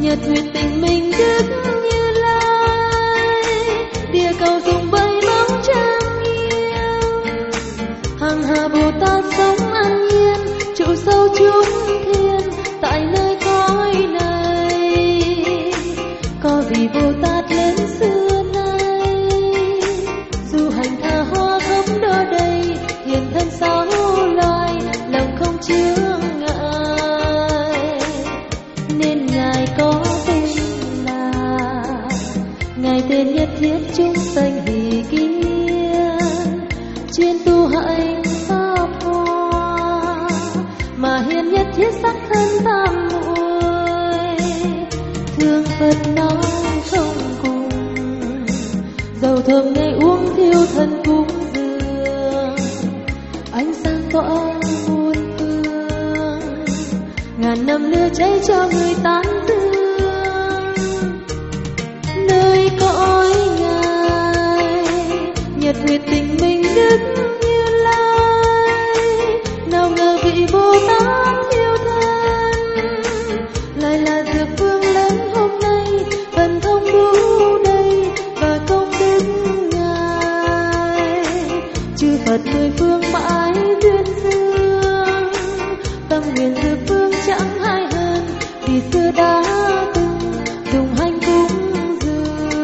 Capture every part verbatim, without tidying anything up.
nhật nguyện tình mình Đức Như Lai, địa cầu dùng bay bóng trang nghiêm, hằng hà Bồ Tát sống an nhiên, trụ sâu chúng thiên tại nơi cõi này. Có vì Bồ Tát lên xưa nay, dù hành tha hoa không đo đầy, hiện thân sáu loài lòng không chướng ngại, nên ngài có tên là ngài tên nhất thiết chúng sanh hỷ kiên, chuyên tu hạnh pháp hoa mà hiền nhất thiết sắc thân tam muội, thương Phật nói không cùng, dầu thơm ngày uống thiêu thân cúng dường, ánh sáng tỏa muôn phương, ngàn năm lửa cháy cho người tán dương. Nơi cõi ngài nhật nguyệt tình mình Đức Như Lai, nào ngờ vị Bồ Tát thiêu thân lại là dược phương lớn hôm nay, phần thông đủ đầy và công đức ngài, chư Phật mười phương mãi duyên dương, tâm nguyện dược phương chẳng hai hơn, vì xưa đã từng dùng hành cúng dường.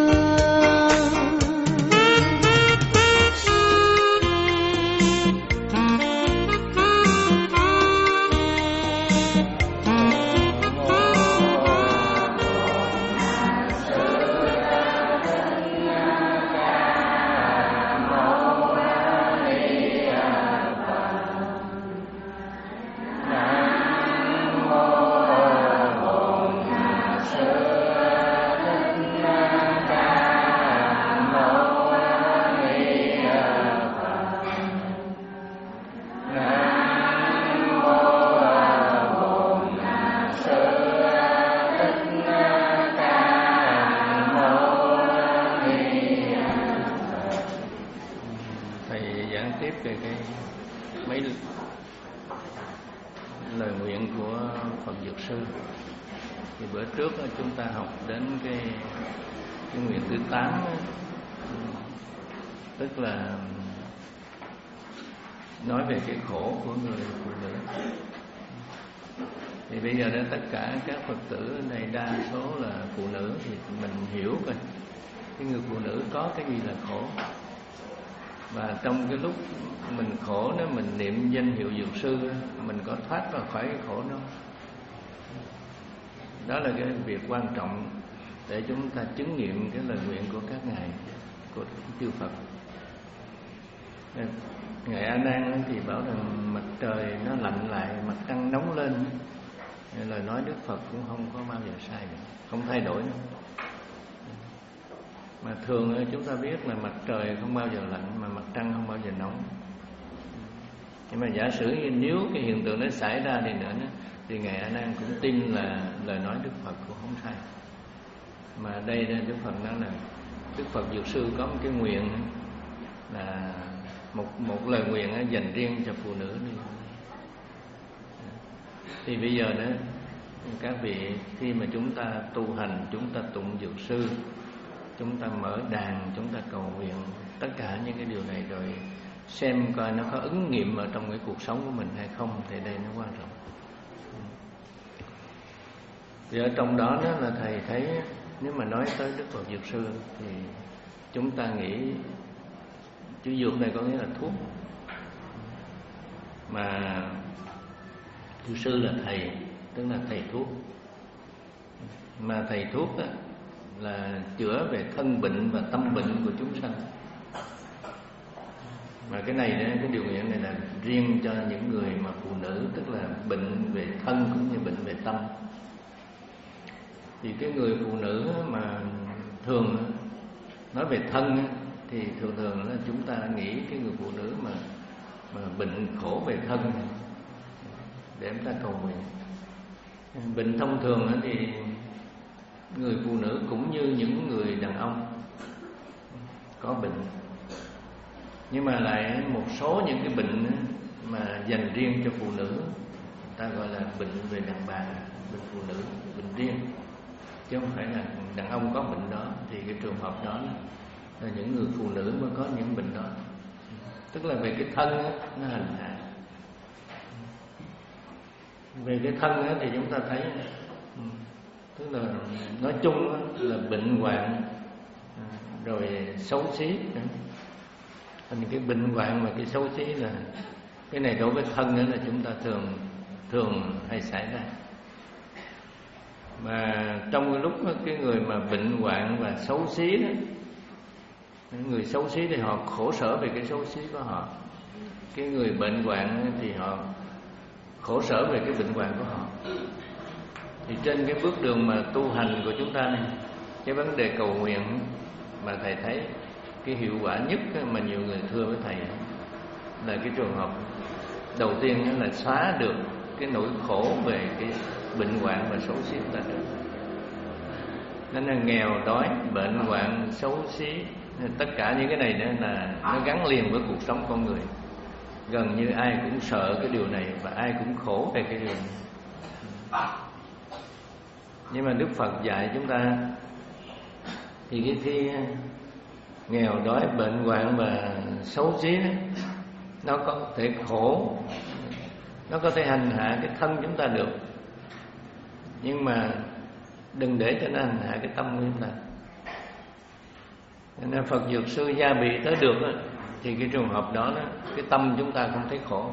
Tiếp về cái mấy lời nguyện của Phật Dược Sư. Thì bữa trước chúng ta học đến cái, cái nguyện thứ tám, tức là nói về cái khổ của người phụ nữ. Thì bây giờ đến tất cả các Phật tử ở đây đa số là phụ nữ, thì mình hiểu coi cái người phụ nữ có cái gì là khổ. Và trong cái lúc mình khổ, nếu mình niệm danh hiệu Dược Sư, mình có thoát ra khỏi cái khổ đó. Đó là cái việc quan trọng để chúng ta chứng nghiệm cái lời nguyện của các ngài, của chư Phật. Ngài A Nan thì bảo rằng mặt trời nó lạnh lại, mặt trăng nóng lên. Lời nói Đức Phật cũng không có bao giờ sai được, không thay đổi nữa. Mà thường chúng ta biết là mặt trời không bao giờ lạnh, mà mặt trăng không bao giờ nóng. Nhưng mà giả sử như nếu cái hiện tượng đó xảy ra đi nữa, thì Ngài A Nan cũng tin là lời nói Đức Phật cũng không sai. Mà đây Đức Phật nói là Đức Phật Dược Sư có một cái nguyện là một một lời nguyện dành riêng cho phụ nữ đi. Thì bây giờ đó, các vị khi mà chúng ta tu hành, chúng ta tụng Dược Sư, chúng ta mở đàn, chúng ta cầu nguyện tất cả những cái điều này rồi xem coi nó có ứng nghiệm ở trong cái cuộc sống của mình hay không, thì đây nó quan trọng. Thì ở trong đó đó là thầy thấy, nếu mà nói tới Đức Phật Dược Sư thì chúng ta nghĩ chữ dược này có nghĩa là thuốc, mà Dược Sư là thầy, tức là thầy thuốc. Mà thầy thuốc đó là chữa về thân bệnh và tâm bệnh của chúng sanh. Mà cái này đó, cái điều nguyện này là riêng cho những người mà phụ nữ, tức là bệnh về thân cũng như bệnh về tâm. Thì cái người phụ nữ mà thường nói về thân thì thường thường là chúng ta nghĩ cái người phụ nữ mà mà bệnh khổ về thân để chúng ta cầu nguyện. Bệnh thông thường thì người phụ nữ cũng như những người đàn ông có bệnh, nhưng mà lại một số những cái bệnh mà dành riêng cho phụ nữ, ta gọi là bệnh về đàn bà, bệnh phụ nữ, bệnh riêng. chứ không phải là đàn ông có bệnh đó. Thì cái trường hợp đó là những người phụ nữ mới có những bệnh đó, tức là về cái thân đó, nó hành hạ. Về cái thân đó thì chúng ta thấy, tức là nói chung là bệnh hoạn rồi xấu xí. Thành cái bệnh hoạn và cái xấu xí là cái này đối với thân đó là chúng ta thường thường hay xảy ra. Mà trong cái lúc đó, cái người mà bệnh hoạn và xấu xí đó, người xấu xí thì họ khổ sở về cái xấu xí của họ. Cái người bệnh hoạn thì họ khổ sở về cái bệnh hoạn của họ. Thì trên cái bước đường mà tu hành của chúng ta này, cái vấn đề cầu nguyện mà thầy thấy cái hiệu quả nhất mà nhiều người thưa với thầy là cái trường hợp đầu tiên là xóa được cái nỗi khổ về cái bệnh hoạn và xấu xí của ta được. Nên là nghèo, đói, bệnh hoạn, xấu xí, tất cả những cái này đó là nó gắn liền với cuộc sống con người. Gần như ai cũng sợ cái điều này và ai cũng khổ về cái điều này. Nhưng mà Đức Phật dạy chúng ta thì cái khi nghèo, đói, bệnh hoạn và xấu xí đó, nó có thể khổ, nó có thể hành hạ cái thân chúng ta được, nhưng mà đừng để cho nó hành hạ cái tâm của chúng ta. Nên Phật Dược Sư gia bị tới được đó, thì cái trường hợp đó, đó cái tâm chúng ta không thấy khổ,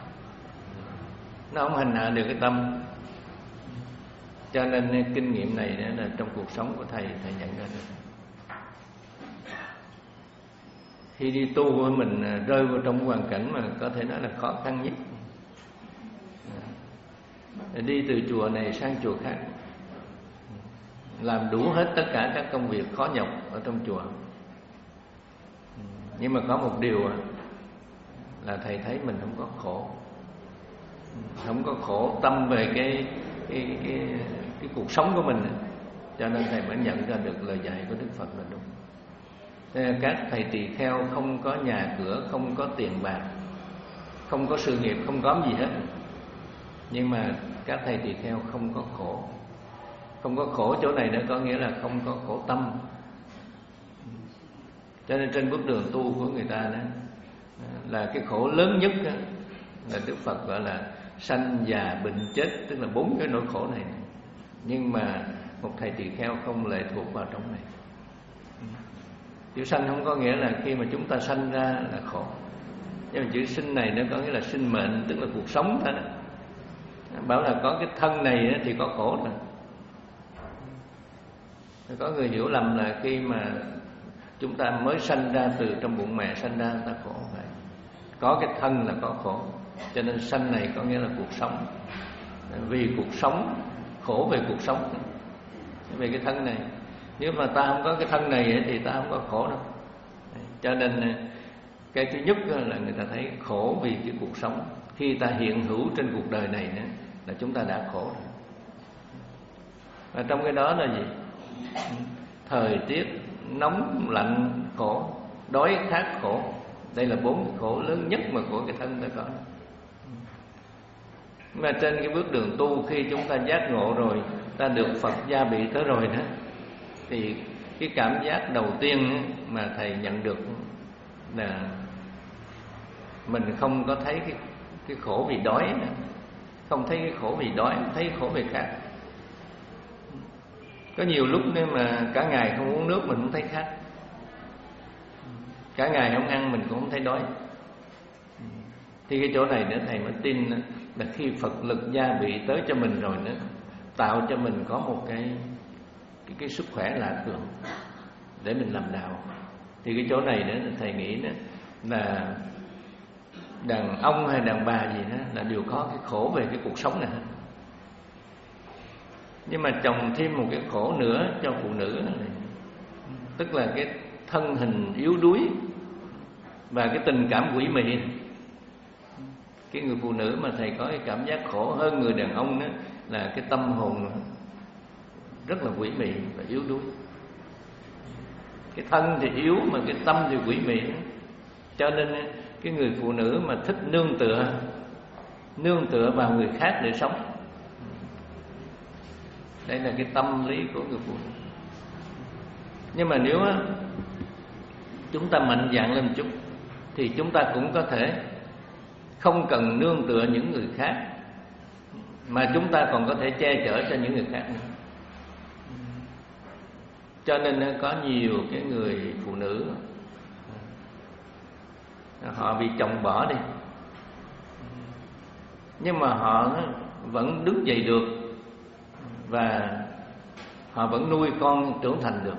nó không hành hạ được cái tâm. Cho nên kinh nghiệm này đó là trong cuộc sống của thầy, thầy nhận ra được. Khi đi tu mình rơi vào trong hoàn cảnh mà có thể nói là khó khăn nhất, đi từ chùa này sang chùa khác, làm đủ hết tất cả các công việc khó nhọc ở trong chùa. Nhưng mà có một điều là thầy thấy mình không có khổ, không có khổ tâm về cái cái cái, cái cuộc sống của mình. Cho nên thầy mới nhận ra được lời dạy của Đức Phật là đúng. Các thầy tỳ kheo không có nhà cửa, không có tiền bạc, không có sự nghiệp, không có gì hết, nhưng mà các thầy tỳ kheo không có khổ. Không có khổ chỗ này đó có nghĩa là không có khổ tâm. Cho nên trên bước đường tu của người ta đó là cái khổ lớn nhất đó, là Đức Phật gọi là sanh già bệnh chết, tức là bốn cái nỗi khổ này. Nhưng mà một thầy tỳ kheo không lệ thuộc vào trong này. Chữ sanh không có nghĩa là khi mà chúng ta sanh ra là khổ, nhưng mà chữ sinh này nó có nghĩa là sinh mệnh, tức là cuộc sống thôi đó. Bảo là có cái thân này thì có khổ rồi. Có người hiểu lầm là khi mà chúng ta mới sanh ra từ trong bụng mẹ sanh ra ta khổ. Vậy có cái thân là có khổ. Cho nên sanh này có nghĩa là cuộc sống. Vì cuộc sống, khổ về cuộc sống, về cái thân này. Nếu mà ta không có cái thân này thì ta không có khổ đâu. Cho nên cái thứ nhất là người ta thấy khổ vì cái cuộc sống. Khi ta hiện hữu trên cuộc đời này nữa, là chúng ta đã khổ rồi. Và trong cái đó là gì? Thời tiết nóng lạnh khổ, đói khát khổ. Đây là bốn cái khổ lớn nhất mà của cái thân ta có. Mà trên cái bước đường tu, khi chúng ta giác ngộ rồi, ta được Phật gia bị tới rồi đó, thì cái cảm giác đầu tiên mà thầy nhận được là mình không có thấy cái, cái khổ vì đói nữa. Không thấy cái khổ vì đói, thấy cái khổ vì khát. Có nhiều lúc nếu mà cả ngày không uống nước mình cũng thấy khát, cả ngày không ăn mình cũng không thấy đói. Thì cái chỗ này nữa thầy mới tin là khi Phật lực gia bị tới cho mình rồi nữa, tạo cho mình có một cái cái, cái sức khỏe lạ thường để mình làm đạo. Thì cái chỗ này nữa thầy nghĩ đó là đàn ông hay đàn bà gì đó là đều có cái khổ về cái cuộc sống này hết. Nhưng mà chồng thêm một cái khổ nữa cho phụ nữ này, tức là cái thân hình yếu đuối và cái tình cảm quỷ mị. Cái người phụ nữ mà thầy có cái cảm giác khổ hơn người đàn ông đó là cái tâm hồn rất là quỷ mị và yếu đuối. Cái thân thì yếu mà cái tâm thì quỷ mị. Cho nên cái người phụ nữ mà thích nương tựa, nương tựa vào người khác để sống, Đây là cái tâm lý của người phụ nữ. Nhưng mà nếu á, chúng ta mạnh dạn lên chút thì chúng ta cũng có thể không cần nương tựa những người khác, mà chúng ta còn có thể che chở cho những người khác nữa. Cho nên có nhiều cái người phụ nữ họ bị chồng bỏ đi, nhưng mà họ vẫn đứng dậy được và họ vẫn nuôi con trưởng thành được.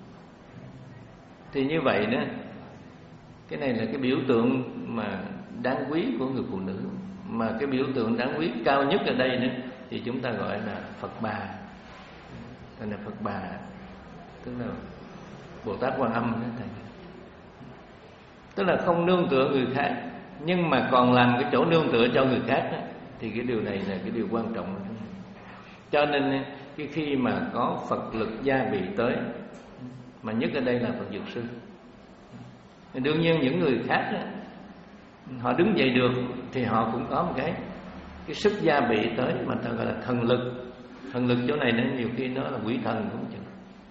Thì như vậy đó, cái này là cái biểu tượng mà đáng quý của người phụ nữ. Mà cái biểu tượng đáng quý cao nhất ở đây nữa thì chúng ta gọi là Phật Bà. Đây là Phật Bà, tức là Bồ Tát Quan Âm đó thầy. Tức là không nương tựa người khác, nhưng mà còn làm cái chỗ nương tựa cho người khác đó, thì cái điều này là cái điều quan trọng. Cho nên cái khi mà có Phật lực gia bị tới, mà nhất ở đây là Phật Dược Sư, đương nhiên những người khác đó, họ đứng dậy được thì họ cũng có một cái cái sức gia bị tới mà ta gọi là thần lực. Thần lực chỗ này nên nhiều khi nó là quỷ thần cũng chừng.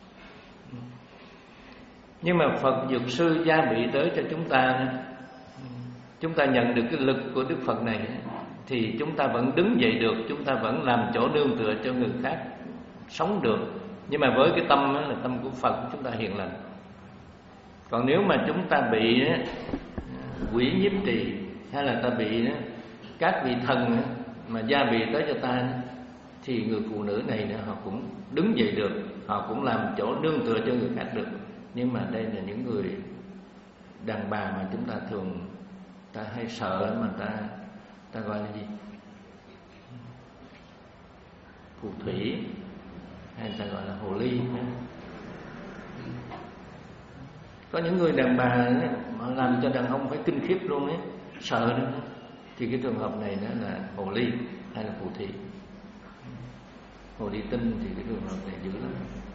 Nhưng mà Phật Dược Sư gia bị tới cho chúng ta, chúng ta nhận được cái lực của Đức Phật này, thì chúng ta vẫn đứng dậy được, chúng ta vẫn làm chỗ nương tựa cho người khác sống được. Nhưng mà với cái tâm đó là tâm của Phật, chúng ta hiền lành. Còn nếu mà chúng ta bị quỷ nhiếp trì, hay là ta bị các vị thần mà gia bị tới cho ta, thì người phụ nữ này họ cũng đứng dậy được, họ cũng làm chỗ nương tựa cho người khác được. Nhưng mà đây là những người đàn bà mà chúng ta thường ta hay sợ, mà ta ta gọi là gì? Phù thủy, hay ta gọi là hồ ly. Có những người đàn bà ấy, mà làm cho đàn ông phải kinh khiếp luôn ấy, sợ nữa. Thì cái trường hợp này nó là hồ ly hay là phù thủy. Hồ ly tinh thì cái trường hợp này dữ lắm.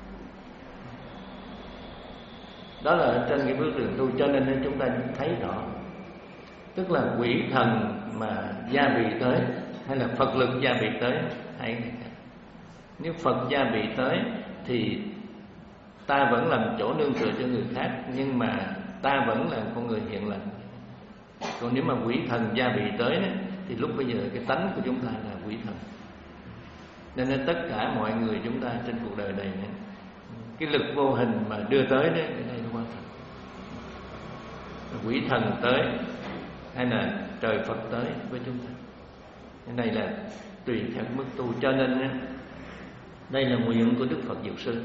Đó là ở trên cái bước đường tu. Cho nên chúng ta thấy rõ, tức là quỷ thần mà gia bị tới, hay là Phật lực gia bị tới, hay nếu Phật gia bị tới thì ta vẫn làm chỗ nương tựa cho người khác, nhưng mà ta vẫn là con người hiền lành. Còn nếu mà quỷ thần gia bị tới thì lúc bây giờ cái tánh của chúng ta là quỷ thần. Nên, nên tất cả mọi người chúng ta trên cuộc đời này, cái lực vô hình mà đưa tới đấy, cái này nó quan trọng. Quỷ thần tới hay là trời Phật tới với chúng ta, cái này là tùy theo mức tu. Cho nên đây là nguyện của Đức Phật Dược Sư.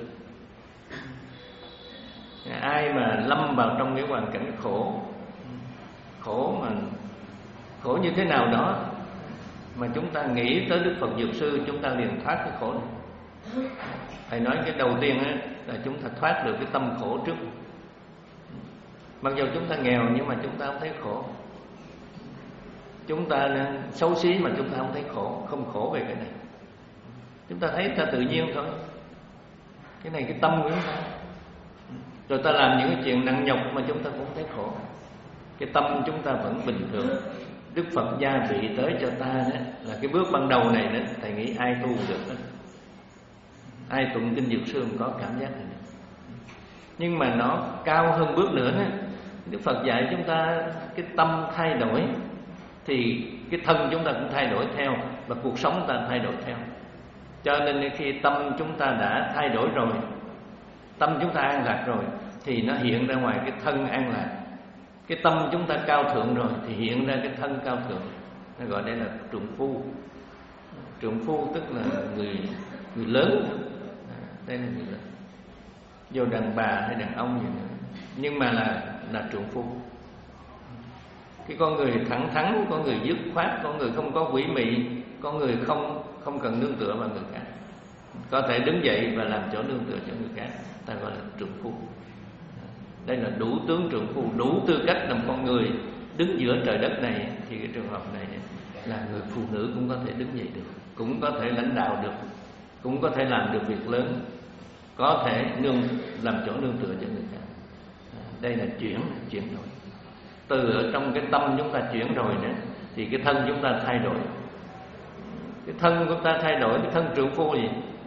Ai mà lâm vào trong cái hoàn cảnh khổ, khổ mà khổ như thế nào đó, mà chúng ta nghĩ tới Đức Phật Dược Sư, chúng ta liền thoát cái khổ này. Thầy nói cái đầu tiên á, là chúng ta thoát được cái tâm khổ trước. Mặc dù chúng ta nghèo nhưng mà chúng ta không thấy khổ. Chúng ta xấu xí mà chúng ta không thấy khổ, không khổ về cái này. Chúng ta thấy ta tự nhiên thôi. Cái này cái tâm của chúng ta. Rồi ta làm những cái chuyện nặng nhọc mà chúng ta cũng thấy khổ. Cái tâm chúng ta vẫn bình thường. Đức Phật gia bị tới cho ta đó, là cái bước ban đầu này đó, thầy nghĩ ai tu được đó. Ai tụng kinh Dược Sư có cảm giác này. Nhưng mà nó cao hơn bước nữa đó. Đức Phật dạy chúng ta cái tâm thay đổi thì cái thân chúng ta cũng thay đổi theo, và cuộc sống ta thay đổi theo. Cho nên khi tâm chúng ta đã thay đổi rồi, tâm chúng ta an lạc rồi, thì nó hiện ra ngoài cái thân an lạc. Cái tâm chúng ta cao thượng rồi thì hiện ra cái thân cao thượng. Nó gọi đây là trượng phu. Trượng phu tức là người người lớn. Đây là người lớn. Dù đàn bà hay đàn ông gì nữa, nhưng mà là là trượng phu. Cái con người thẳng thắn, con người dứt khoát, con người không có quỷ mị, con người không không cần nương tựa vào người khác, có thể đứng dậy và làm chỗ nương tựa cho người khác, ta gọi là trượng phu. Đây là đủ tướng trượng phu, đủ tư cách làm con người đứng giữa trời đất này. Thì cái trường hợp này là người phụ nữ cũng có thể đứng dậy được, cũng có thể lãnh đạo được, cũng có thể làm được việc lớn, có thể nương làm chỗ nương tựa cho người khác. Đây là chuyển chuyển đổi. Từ ở trong cái tâm chúng ta chuyển rồi nữa, thì cái thân chúng ta thay đổi. Cái thân của ta thay đổi, cái thân trượng phu gì?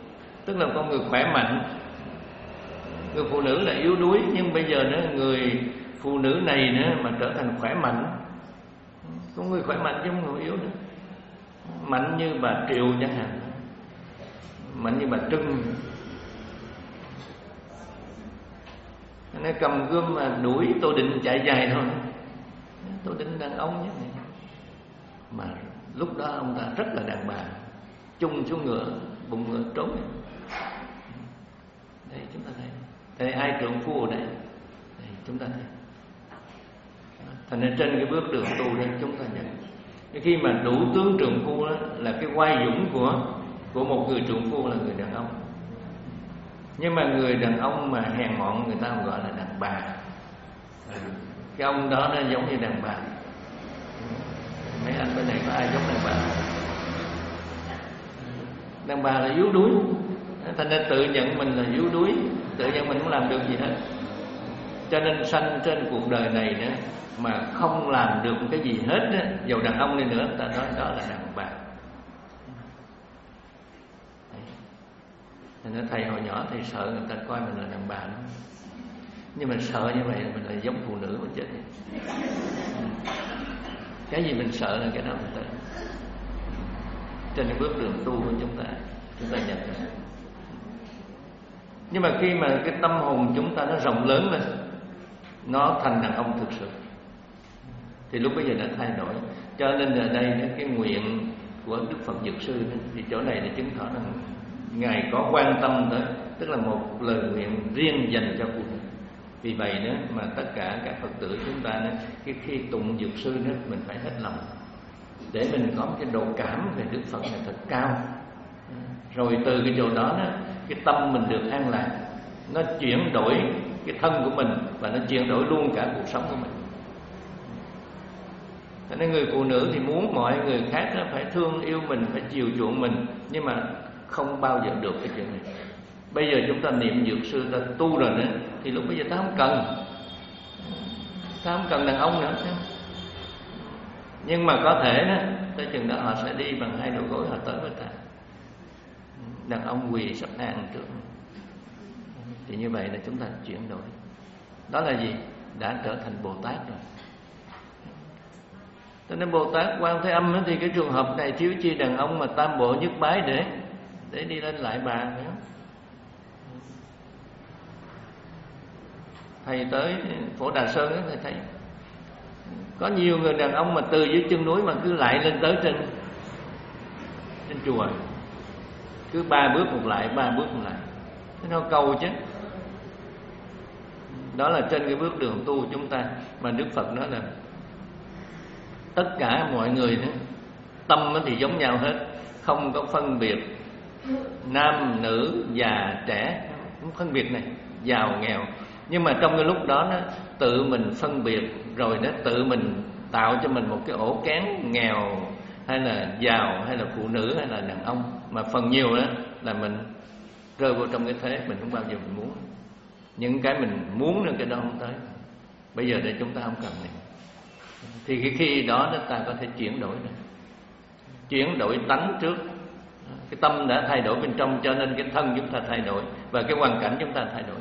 tức là con người khỏe mạnh. Người phụ nữ là yếu đuối, nhưng bây giờ nữa người phụ nữ này nữa mà trở thành khỏe mạnh. Có người khỏe mạnh chứ không người yếu nữa. Mạnh như bà Triệu chẳng hạn, mạnh như bà Trưng. Nó cầm gươm mà đuổi Tô Định chạy dài thôi. Tô Định đàn ông như này, mà lúc đó ông ta rất là đàn bà, chung xuống ngựa, bụng ngựa trốn. Đây chúng ta thấy, đây ai trượng phu ở đây, đây chúng ta thấy. Thành ra trên cái bước đường tu đây chúng ta nhận, khi mà đủ tướng trượng phu đó, là cái oai dũng của của một người trượng phu là người đàn ông. Nhưng mà người đàn ông mà hèn mọn người ta gọi là đàn bà. Cái ông đó nó giống như đàn bà. Mấy anh bên này có ai giống đàn bà? Đàn bà là yếu đuối, thành ra tự nhận mình là yếu đuối, tự nhận mình không làm được gì hết. Cho nên sanh trên cuộc đời này nữa mà không làm được cái gì hết đó, dầu đàn ông đi nữa, ta nói đó là đàn bà. Thành ra thầy hồi nhỏ thầy sợ người ta coi mình là đàn bà đó. Nhưng mà sợ như vậy mình là giống phụ nữ mà chết. Cái gì mình sợ là cái đó mình tới. Trên cái bước đường tu của chúng ta, chúng ta nhận ra. Nhưng mà khi mà cái tâm hồn chúng ta nó rộng lớn lên, nó thành đàn ông thực sự, thì lúc bây giờ đã thay đổi. Cho nên ở đây cái nguyện của Đức Phật Dược Sư thì chỗ này để chứng tỏ rằng Ngài có quan tâm tới, tức là một lời nguyện riêng dành cho phụ nữ. Vì vậy đó mà tất cả các Phật tử chúng ta đó, cái khi tụng Dược Sư đó mình phải hết lòng, để mình có một cái độ cảm về Đức Phật này thật cao. Rồi từ cái chỗ đó, đó cái tâm mình được an lạc, nó chuyển đổi cái thân của mình và nó chuyển đổi luôn cả cuộc sống của mình. Cho nên người phụ nữ thì muốn mọi người khác đó phải thương yêu mình, phải chiều chuộng mình, nhưng mà không bao giờ được cái chuyện này. Bây giờ chúng ta niệm Dược Sư, ta tu rồi nữa, thì lúc bây giờ ta không cần, ta không cần đàn ông nữa. Nhưng mà có thể đó, tới chừng đó họ sẽ đi bằng hai đầu gối họ tới với ta. Đàn ông quỳ sắp hàng trước. Thì như vậy là chúng ta chuyển đổi. Đó là gì? Đã trở thành Bồ Tát rồi. Cho nên Bồ Tát Quan Thế Âm thì cái trường hợp này thiếu chi đàn ông mà tam bộ nhất bái để để đi lên lại bà nữa. Thầy tới Phổ Đà Sơn đó, thầy thấy có nhiều người đàn ông mà từ dưới chân núi mà cứ lại lên tới trên trên chùa, cứ ba bước một lại, ba bước một lại, cái nó câu chứ. Đó là trên cái bước đường tu chúng ta mà Đức Phật nói là tất cả mọi người đó, tâm thì giống nhau hết, không có phân biệt nam nữ già trẻ, không phân biệt này giàu nghèo. Nhưng mà trong cái lúc đó nó tự mình phân biệt, rồi nó tự mình tạo cho mình một cái ổ kén nghèo hay là giàu hay là phụ nữ hay là đàn ông. Mà phần nhiều đó là mình rơi vào trong cái thế mình không bao giờ mình muốn. Những cái mình muốn nên cái đó không tới. Bây giờ để chúng ta không cần này, thì cái khi đó chúng ta có thể chuyển đổi này. Chuyển đổi tánh trước. Cái tâm đã thay đổi bên trong, cho nên cái thân chúng ta thay đổi và cái hoàn cảnh chúng ta thay đổi.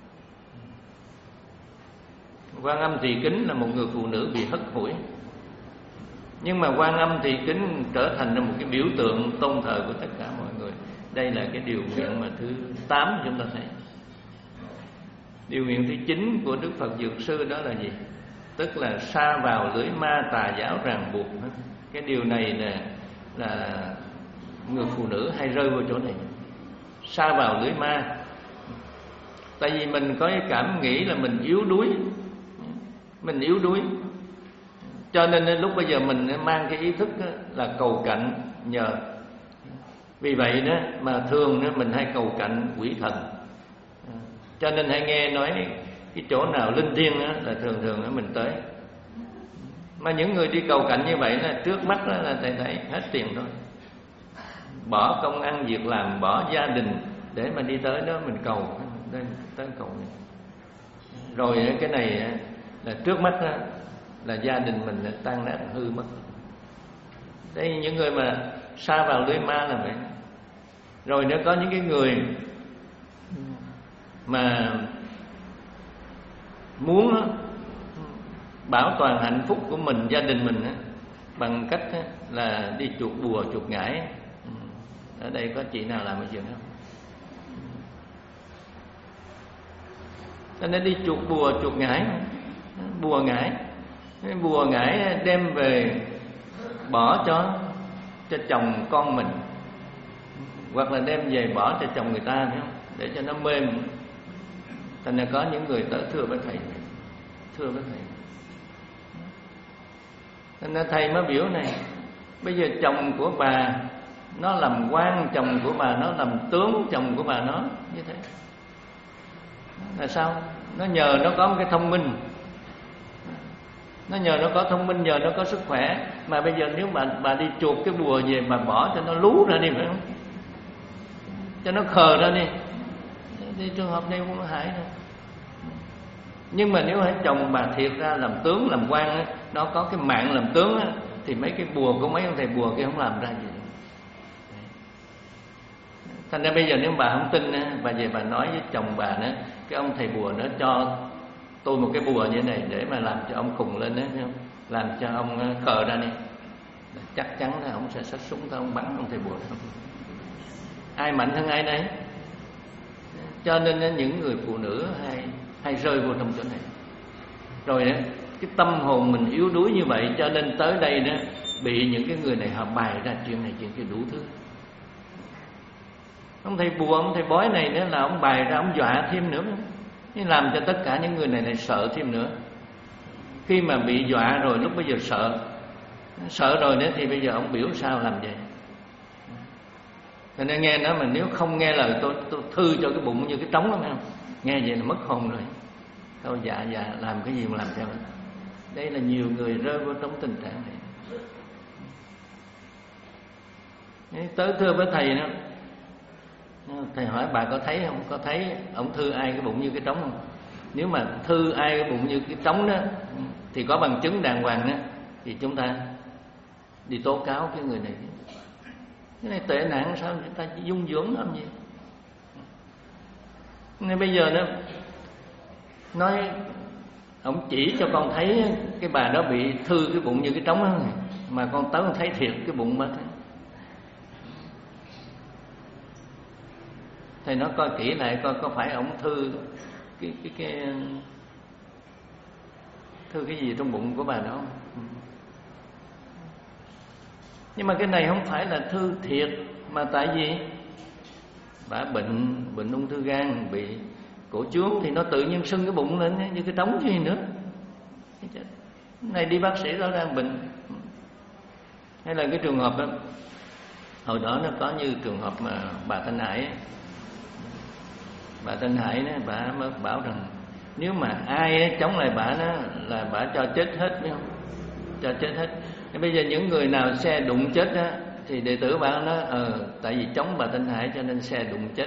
Quan Âm Thị Kính là một người phụ nữ bị hất hủi, nhưng mà Quan Âm Thị Kính trở thành một cái biểu tượng tôn thờ của tất cả mọi người. Đây là cái điều nguyện mà thứ tám chúng ta thấy. Điều nguyện thứ chín của Đức Phật Dược Sư đó là gì? Tức là sa vào lưới ma tà giáo ràng buộc. Cái điều này là là người phụ nữ hay rơi vào chỗ này, sa vào lưới ma. Tại vì mình có cái cảm nghĩ là mình yếu đuối, mình yếu đuối, cho nên lúc bây giờ mình mang cái ý thức là cầu cạnh nhờ. Vì vậy đó mà thường đó mình hay cầu cạnh quỷ thần. Cho nên hay nghe nói cái chỗ nào linh thiêng đó, là thường thường đó mình tới. Mà những người đi cầu cạnh như vậy là trước mắt đó là thầy thấy hết tiền thôi, bỏ công ăn việc làm, bỏ gia đình để mà đi tới đó mình cầu, đến tới cầu này. Rồi cái này là trước mắt đó, là gia đình mình là tan nát hư mất. Đây những người mà sa vào lưới ma là vậy. Rồi nó có những cái người mà muốn bảo toàn hạnh phúc của mình, gia đình mình bằng cách là đi chuột bùa, chuột ngải. Ở đây có chị nào làm cái chuyện đó không? Cho nên đi chuột bùa, chuột ngải, bùa ngải, bùa ngải đem về bỏ cho cho chồng con mình, hoặc là đem về bỏ cho chồng người ta, phải không? Để cho nó mềm. Thành ra có những người tới thưa với thầy, thưa với thầy. Thành ra thầy mới biểu này, bây giờ chồng của bà nó làm quan, chồng của bà nó làm tướng, chồng của bà nó như thế là sao? Nó nhờ nó có một cái thông minh, nó nhờ nó có thông minh, nhờ nó có sức khỏe. Mà bây giờ nếu bà bà đi chuột cái bùa về, bà bỏ cho nó lú ra đi, phải không? Cho nó khờ ra đi, thì trường hợp này cũng hại đâu. Nhưng mà nếu hai chồng bà thiệt ra làm tướng, làm quan á, nó có cái mạng làm tướng á, thì mấy cái bùa của mấy ông thầy bùa kia không làm ra gì. Thành ra bây giờ nếu bà không tin á, bà về bà nói với chồng bà đó, cái ông thầy bùa nó cho tôi một cái bùa như thế này để mà làm cho ông khùng lên đó, làm cho ông khờ ra đi, chắc chắn là ông sẽ xách súng tới ông bắn ông thầy bùa đó. Ai mạnh hơn ai đấy. Cho nên những người phụ nữ hay hay rơi vô trong chỗ này. Rồi đó, cái tâm hồn mình yếu đuối như vậy, cho nên tới đây đó bị những cái người này họ bày ra chuyện này chuyện kia đủ thứ. Ông thầy bùa, ông thầy bói này nữa là ông bày ra, ông dọa thêm nữa, nhưng làm cho tất cả những người này này sợ thêm nữa. Khi mà bị dọa rồi, lúc bây giờ sợ, sợ rồi nữa thì bây giờ ông biểu sao làm vậy. Cho nên nghe nói mà nếu không nghe lời tôi, tôi thư cho cái bụng như cái trống đó, phải không? Nghe vậy là mất hồn rồi. Thôi dạ dạ làm cái gì mà làm theo. Đây là nhiều người rơi vào trong tình trạng này. Tới thưa với thầy đó, thầy hỏi bà có thấy không? Có thấy ông thư ai cái bụng như cái trống không? Nếu mà thư ai cái bụng như cái trống đó thì có bằng chứng đàng hoàng đó, thì chúng ta đi tố cáo cái người này. Cái này tệ nạn sao người ta chỉ dung dưỡng làm gì? Nên bây giờ nó nói ông chỉ cho con thấy cái bà đó bị thư cái bụng như cái trống đó, mà con tới con thấy thiệt cái bụng mất. Thầy nói coi kỹ lại coi có phải ông thư cái cái cái thư cái gì trong bụng của bà đó không? Nhưng mà cái này không phải là thư thiệt, mà tại vì bà bệnh bệnh ung thư gan, bị cổ trướng thì nó tự nhiên sưng cái bụng lên như cái trống chứ gì nữa. Cái này đi bác sĩ rõ ràng bệnh. Hay là cái trường hợp đó, hồi đó nó có như trường hợp mà bà Thanh Hải, bà Thanh Hải đó, bà mới bảo rằng nếu mà ai chống lại bà đó là bà cho chết hết, biết không? Cho chết hết. Thì bây giờ những người nào xe đụng chết đó, thì đệ tử bà nói ờ tại vì chống bà Thanh Hải cho nên xe đụng chết.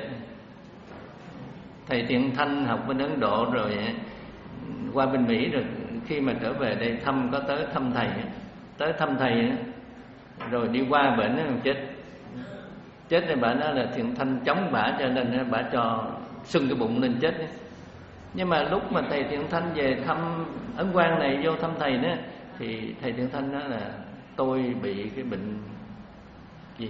Thầy Thiện Thanh học bên Ấn Độ rồi qua bên Mỹ, rồi khi mà trở về đây thăm, có tới thăm thầy, tới thăm thầy rồi đi qua bệnh nó chết. Chết thì bà nói là Thiện Thanh chống bả cho nên bả cho sưng cái bụng lên chết. Nhưng mà lúc mà thầy Thiện Thanh về thăm Ấn Quang này, vô thăm thầy đó, thì thầy Thiện Thanh nói là tôi bị cái bệnh gì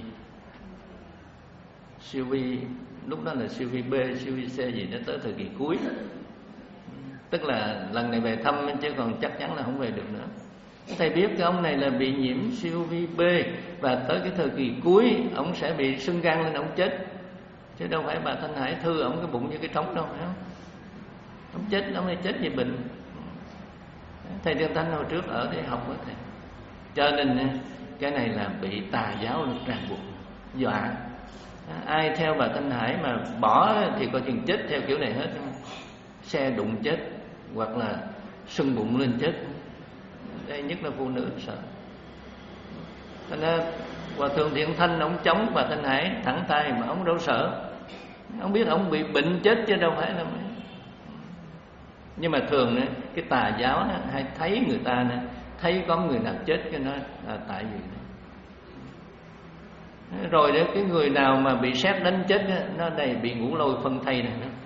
siêu vi, lúc đó là siêu vi B, siêu vi C gì đó, tới thời kỳ cuối. Tức là lần này về thăm chứ còn chắc chắn là không về được nữa. Thầy biết cái ông này là bị nhiễm siêu vi B, và tới cái thời kỳ cuối ông sẽ bị sưng gan lên, ông chết. Chứ đâu phải bà Thanh Hải thư ông cái bụng như cái trống đâu, phải không? Ông chết, ông này chết vì bệnh. Thầy Thiện Thanh hồi trước ở đây học với thầy, cho nên cái này là bị tà giáo ràng buộc, dọa. Ai theo bà Thanh Hải mà bỏ thì coi chừng chết theo kiểu này hết. Xe đụng chết, hoặc là sưng bụng lên chết. Đây nhất là phụ nữ sợ. Cho nên Hòa Thượng Thiện Thanh ông chống bà Thanh Hải thẳng tay mà ông đâu sợ. Ông biết ông bị bệnh chết chứ đâu phải là mấy. Nhưng mà thường cái tà giáo hay thấy người ta thấy có người nào chết cái nói là tại vì Rồi đó, cái người nào mà bị sét đánh chết đó, nó này bị ngũ lôi phân thây này nữa.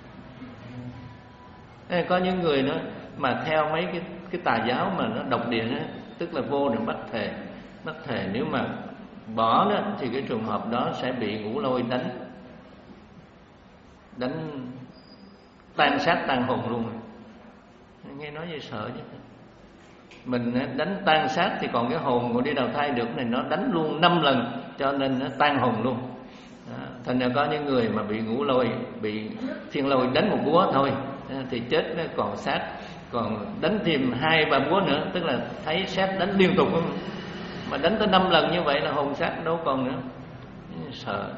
Có những người nữa mà theo mấy cái cái tà giáo mà nó độc địa đó, tức là vô rồi bắt thề, bắt thề nếu mà bỏ đó thì cái trường hợp đó sẽ bị ngũ lôi đánh, đánh tan xác tan hồn luôn. Nghe nói vậy sợ chứ. Mình đánh tan xác thì còn cái hồn còn đi đầu thai được, này nó đánh luôn năm lần cho nên nó tan hồn luôn. Đó. Thành ra có những người mà bị ngũ lôi, bị thiên lôi đánh một búa thôi thì chết, nó còn xác, còn đánh thêm hai ba búa nữa, tức là thấy xác đánh liên tục, mà đánh tới năm lần như vậy là hồn xác đâu còn nữa. Sợ.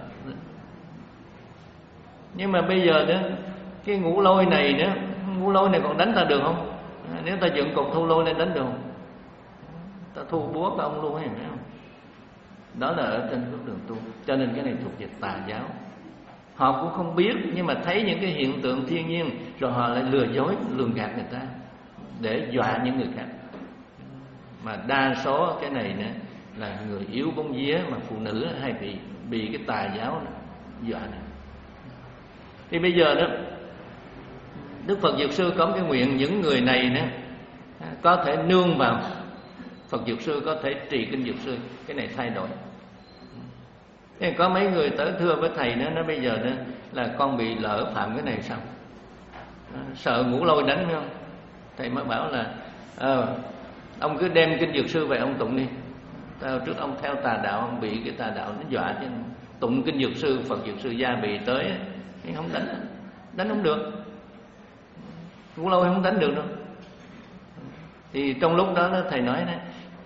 Nhưng mà bây giờ đó, cái ngũ lôi này nữa, ngũ lôi này còn đánh ta được không? Nếu ta dựng cục thu lôi lên đánh được không? Ta thu búa các ông luôn hay không? Đó là ở trên bước đường tu. Cho nên cái này thuộc về tà giáo. Họ cũng không biết, nhưng mà thấy những cái hiện tượng thiên nhiên rồi họ lại lừa dối, lường gạt người ta để dọa những người khác. Mà đa số cái này nữa là người yếu bóng vía, mà phụ nữ hay bị bị cái tà giáo này, dọa này. Thì bây giờ đó, Đức Phật Dược Sư có cái nguyện những người này nữa có thể nương vào Phật Dược Sư, có thể trì kinh Dược Sư. Cái này thay đổi. Thế có mấy người tới thưa với thầy nữa, nói bây giờ nữa là con bị lỡ phạm cái này sao? Sợ ngũ lôi đánh phải không? Thầy mới bảo là à, ông cứ đem kinh Dược Sư về ông tụng đi. Tao trước ông theo tà đạo, ông bị cái tà đạo nó dọa chứ. Tụng kinh Dược Sư, Phật Dược Sư gia bị tới thì không đánh, đánh không được. Ngũ lôi không đánh được đâu. Thì trong lúc đó thầy nói đó,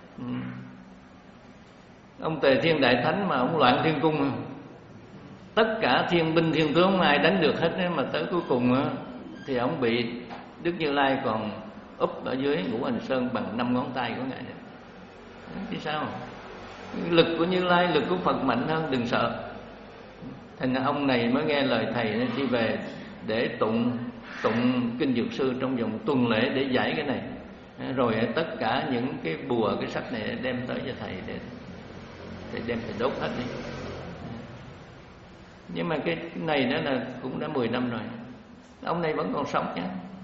ông Tề Thiên Đại Thánh mà ông loạn thiên cung, tất cả thiên binh thiên tướng không ai đánh được hết, mà tới cuối cùng thì ông bị Đức Như Lai còn úp ở dưới Ngũ Hành Sơn bằng năm ngón tay của ngài. Thì sao? Lực của Như Lai, lực của Phật mạnh hơn, đừng sợ. Thành ra ông này mới nghe lời thầy nên đi về để tụng tụng kinh Dược Sư trong vòng tuần lễ để giải cái này. Rồi tất cả những cái bùa, cái sách này đem tới cho thầy để thầy đem thầy đốt hết đi. Nhưng mà cái này đó là cũng đã mười năm rồi, ông này vẫn còn sống nhé,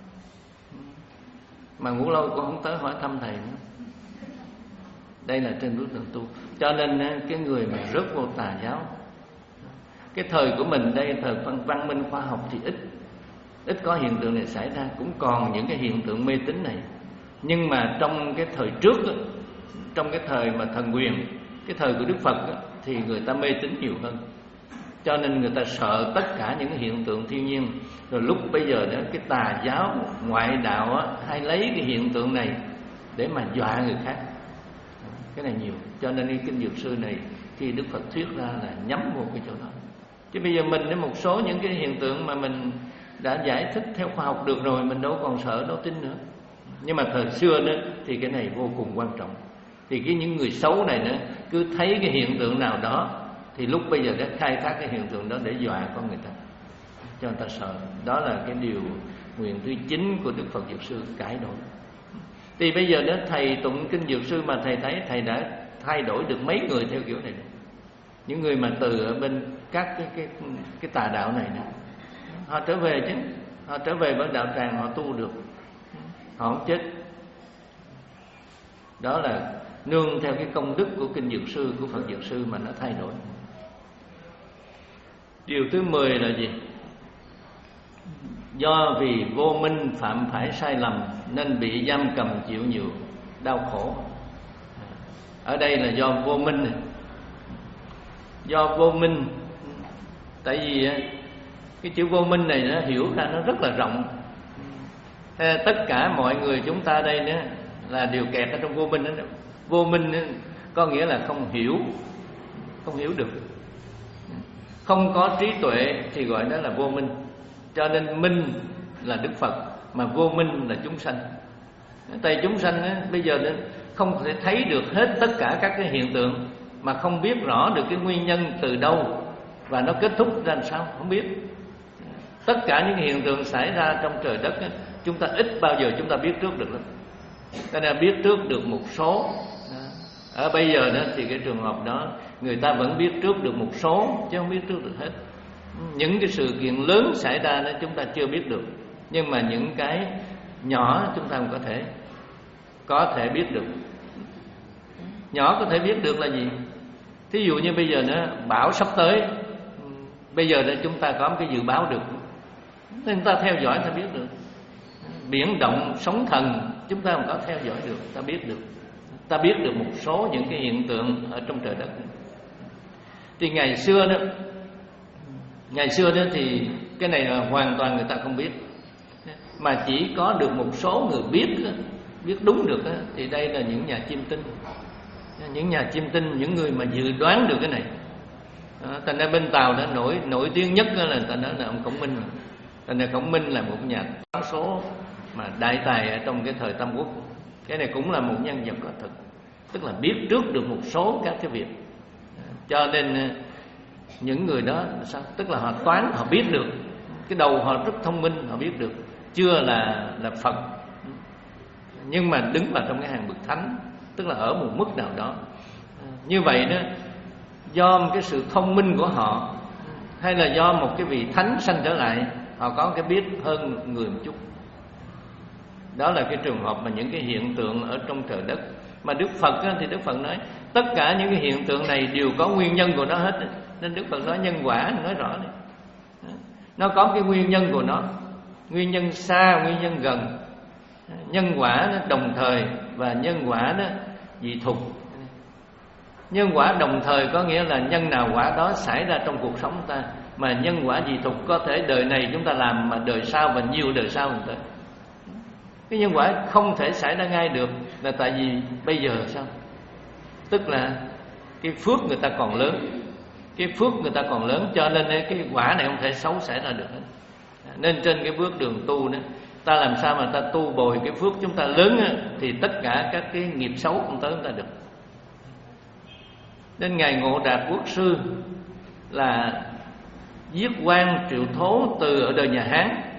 mà ngũ lôi cũng không tới hỏi thăm thầy nữa. Đây là trên bước đường tu. Cho nên cái người mà rớt vô tà giáo, cái thời của mình đây, thời văn, văn minh khoa học thì ít ít có hiện tượng này xảy ra, cũng còn những cái hiện tượng mê tín này. Nhưng mà trong cái thời trước, trong cái thời mà thần quyền, cái thời của Đức Phật thì người ta mê tín nhiều hơn. Cho nên người ta sợ tất cả những cái hiện tượng thiên nhiên. Rồi lúc bây giờ đó, cái tà giáo ngoại đạo hay lấy cái hiện tượng này để mà dọa người khác. Cái này nhiều. Cho nên cái kinh Dược Sư này khi Đức Phật thuyết ra là nhắm vô cái chỗ đó. Chứ bây giờ mình đến một số những cái hiện tượng mà mình đã giải thích theo khoa học được rồi, mình đâu còn sợ, đâu tin nữa. Nhưng mà thời xưa nữa thì cái này vô cùng quan trọng. Thì cái những người xấu này nữa cứ thấy cái hiện tượng nào đó thì lúc bây giờ đã khai thác cái hiện tượng đó để dọa con người ta, cho người ta sợ. Đó là cái điều nguyện thứ chín của Đức Phật Dược Sư cải đổi. Thì bây giờ đó thầy tụng kinh Dược Sư mà thầy thấy thầy đã thay đổi được mấy người theo kiểu này. Những người mà từ ở bên các cái cái cái tà đạo này nè, họ trở về chứ, họ trở về với đạo tràng, họ tu được, họ không chết. Đó là nương theo cái công đức của kinh Dược Sư, của Phật Dược Sư mà nó thay đổi. Điều thứ mười là gì? Do vì vô minh phạm phải sai lầm nên bị giam cầm chịu nhiều đau khổ. Ở đây là do vô minh này. Do vô minh, tại vì cái chữ vô minh này nó hiểu ra nó rất là rộng. Tất cả mọi người chúng ta đây nữa là đều kẹt ở trong vô minh đó. Vô minh có nghĩa là không hiểu, không hiểu được. Không có trí tuệ thì gọi đó là vô minh. Cho nên minh là Đức Phật, mà vô minh là chúng sanh. Tại chúng sanh ấy, bây giờ không thể thấy được hết tất cả các cái hiện tượng, mà không biết rõ được cái nguyên nhân từ đâu và nó kết thúc ra làm sao, không biết. Tất cả những hiện tượng xảy ra trong trời đất ấy, chúng ta ít bao giờ chúng ta biết trước được lắm. Cho nên biết trước được một số, Ở bây giờ đó thì cái trường hợp đó người ta vẫn biết trước được một số chứ không biết trước được hết. Những cái sự kiện lớn xảy ra đó chúng ta chưa biết được, nhưng mà những cái nhỏ chúng ta không có thể có thể biết được. Nhỏ có thể biết được là gì? Thí dụ như bây giờ nó bão sắp tới, bây giờ là chúng ta có một cái dự báo được, nên ta theo dõi ta biết được. Biển động sóng thần chúng ta không có theo dõi được, ta biết được. Ta biết được một số những cái hiện tượng ở trong trời đất. Thì ngày xưa đó, ngày xưa đó thì cái này là hoàn toàn người ta không biết, mà chỉ có được một số người biết, biết đúng được. Thì đây là những nhà chiêm tinh, những nhà chiêm tinh, những người mà dự đoán được cái này. Thành ra bên Tàu đã nổi nổi tiếng nhất là người ta nói là ông Khổng Minh. Thành ra Khổng Minh là một nhà toán số mà đại tài ở trong cái thời Tam Quốc. Cái này cũng là một nhân vật có thực, tức là biết trước được một số các cái việc. Cho nên những người đó sao? Tức là họ toán, họ biết được, cái đầu họ rất thông minh, họ biết được. Chưa là là Phật, nhưng mà đứng vào trong cái hàng bậc thánh, tức là ở một mức nào đó. Như vậy đó, do một cái sự thông minh của họ, hay là do một cái vị thánh sanh trở lại, họ có cái biết hơn người một chút. Đó là cái trường hợp mà những cái hiện tượng ở trong trời đất. Mà Đức Phật á, thì Đức Phật nói tất cả những cái hiện tượng này đều có nguyên nhân của nó hết. Nên Đức Phật nói nhân quả, nói rõ này. Nó có cái nguyên nhân của nó, nguyên nhân xa, nguyên nhân gần. Nhân quả nó đồng thời và nhân quả nó dị thục. Nhân quả đồng thời có nghĩa là nhân nào quả đó xảy ra trong cuộc sống ta. Mà nhân quả dị thục có thể đời này chúng ta làm mà đời sau và nhiều đời sau mình tới. Cái nhân quả không thể xảy ra ngay được là tại vì bây giờ sao? Tức là cái phước người ta còn lớn, cái phước người ta còn lớn, cho nên cái quả này không thể xấu xảy ra được hết. Nên trên cái bước đường tu đó, ta làm sao mà ta tu bồi cái phước chúng ta lớn á, thì tất cả các cái nghiệp xấu không tới chúng ta được. Nên Ngài Ngộ Đạt Quốc Sư là giết quan triệu thố từ ở đời nhà Hán,